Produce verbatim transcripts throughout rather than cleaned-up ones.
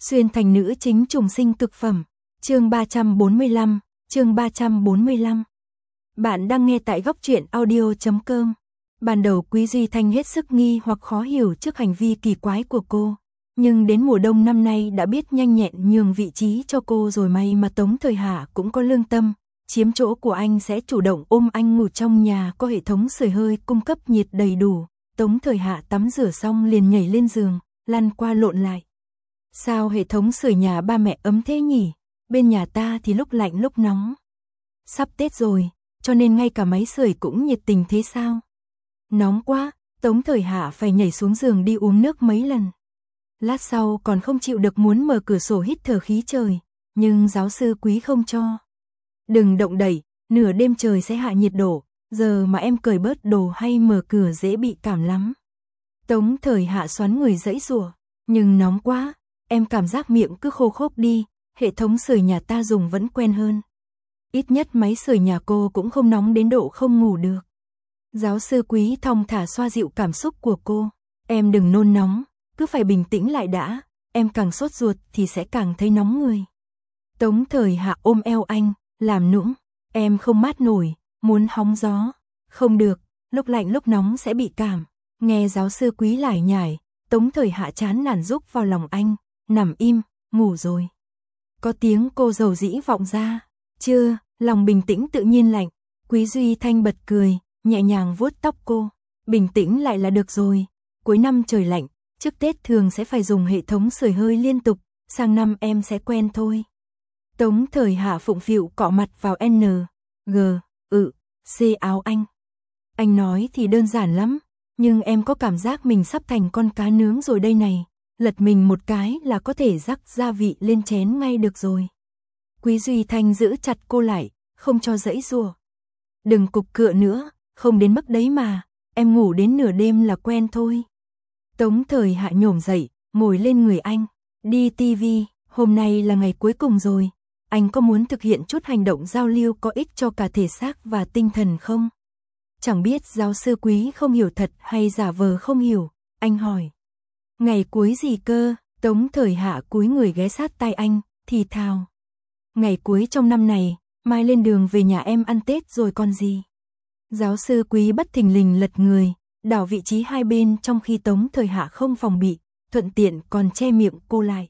Xuyên thành nữ chính trùng sinh cực phẩm. Chương ba trăm bốn mươi lăm, chương ba trăm bốn mươi lăm. Bạn đang nghe tại góc truyện audio chấm com. Ban đầu Quý Duy Thanh hết sức nghi hoặc khó hiểu trước hành vi kỳ quái của cô, nhưng đến mùa đông năm nay đã biết nhanh nhẹn nhường vị trí cho cô rồi, may mà Tống Thời Hạ cũng có lương tâm, chiếm chỗ của anh sẽ chủ động ôm anh ngủ trong nhà có hệ thống sưởi hơi cung cấp nhiệt đầy đủ. Tống Thời Hạ tắm rửa xong liền nhảy lên giường, lăn qua lộn lại. Sao hệ thống sưởi nhà ba mẹ ấm thế nhỉ? Bên nhà ta thì lúc lạnh lúc nóng. Sắp Tết rồi, cho nên ngay cả máy sưởi cũng nhiệt tình thế sao? Nóng quá, Tống Thời Hạ phải nhảy xuống giường đi uống nước mấy lần. Lát sau còn không chịu được muốn mở cửa sổ hít thở khí trời, nhưng giáo sư Quý không cho. Đừng động đậy, nửa đêm trời sẽ hạ nhiệt độ, giờ mà em cởi bớt đồ hay mở cửa dễ bị cảm lắm. Tống Thời Hạ xoắn người giãy giụa, nhưng nóng quá, em cảm giác miệng cứ khô khốc đi, hệ thống sưởi nhà ta dùng vẫn quen hơn. Ít nhất máy sưởi nhà cô cũng không nóng đến độ không ngủ được. Giáo sư Quý thong thả xoa dịu cảm xúc của cô, em đừng nôn nóng, cứ phải bình tĩnh lại đã, em càng sốt ruột thì sẽ càng thấy nóng người. Tống Thời Hạ ôm eo anh, làm nũng, em không mát nổi, muốn hóng gió, không được, lúc lạnh lúc nóng sẽ bị cảm. Nghe giáo sư Quý lải nhải, Tống Thời Hạ chán nản rúc vào lòng anh, nằm im, ngủ rồi. Có tiếng cô dầu dĩ vọng ra, chưa, lòng bình tĩnh tự nhiên lạnh. Quý Duy Thanh bật cười, nhẹ nhàng vuốt tóc cô, bình tĩnh lại là được rồi, cuối năm trời lạnh, trước Tết thường sẽ phải dùng hệ thống sưởi hơi liên tục, sang năm em sẽ quen thôi. Tống Thời Hạ phụng phịu cọ mặt vào N, G, ự, C áo anh. Anh nói thì đơn giản lắm, nhưng em có cảm giác mình sắp thành con cá nướng rồi đây này, lật mình một cái là có thể rắc gia vị lên chén ngay được rồi. Quý Duy Thanh giữ chặt cô lại, không cho giãy giụa. Đừng cục cựa nữa, không đến mức đấy mà, em ngủ đến nửa đêm là quen thôi. Tống Thời Hạ nhổm dậy, ngồi lên người anh, đi tivi, hôm nay là ngày cuối cùng rồi, anh có muốn thực hiện chút hành động giao lưu có ích cho cả thể xác và tinh thần không? Chẳng biết giáo sư Quý không hiểu thật hay giả vờ không hiểu, anh hỏi. Ngày cuối gì cơ? Tống Thời Hạ cúi người ghé sát tai anh, thì thào. Ngày cuối trong năm này, mai lên đường về nhà em ăn Tết rồi còn gì. Giáo sư Quý bất thình lình lật người, đảo vị trí hai bên trong khi Tống Thời Hạ không phòng bị, thuận tiện còn che miệng cô lại.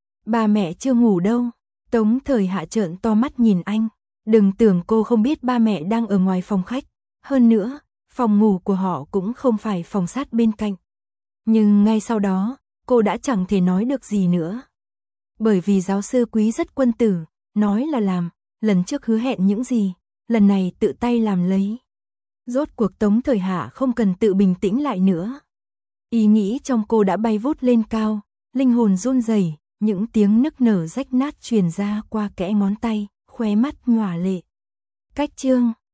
Ba mẹ chưa ngủ đâu. Tống Thời Hạ trợn to mắt nhìn anh. Đừng tưởng cô không biết ba mẹ đang ở ngoài phòng khách. Hơn nữa, phòng ngủ của họ cũng không phải phòng sát bên cạnh. Nhưng ngay sau đó, cô đã chẳng thể nói được gì nữa. Bởi vì giáo sư Quý rất quân tử, nói là làm, lần trước hứa hẹn những gì, lần này tự tay làm lấy. Rốt cuộc Tống Thời Hạ không cần tự bình tĩnh lại nữa. Ý nghĩ trong cô đã bay vút lên cao, linh hồn run rẩy, những tiếng nức nở rách nát truyền ra qua kẽ ngón tay, khóe mắt nhòa lệ. Cách chương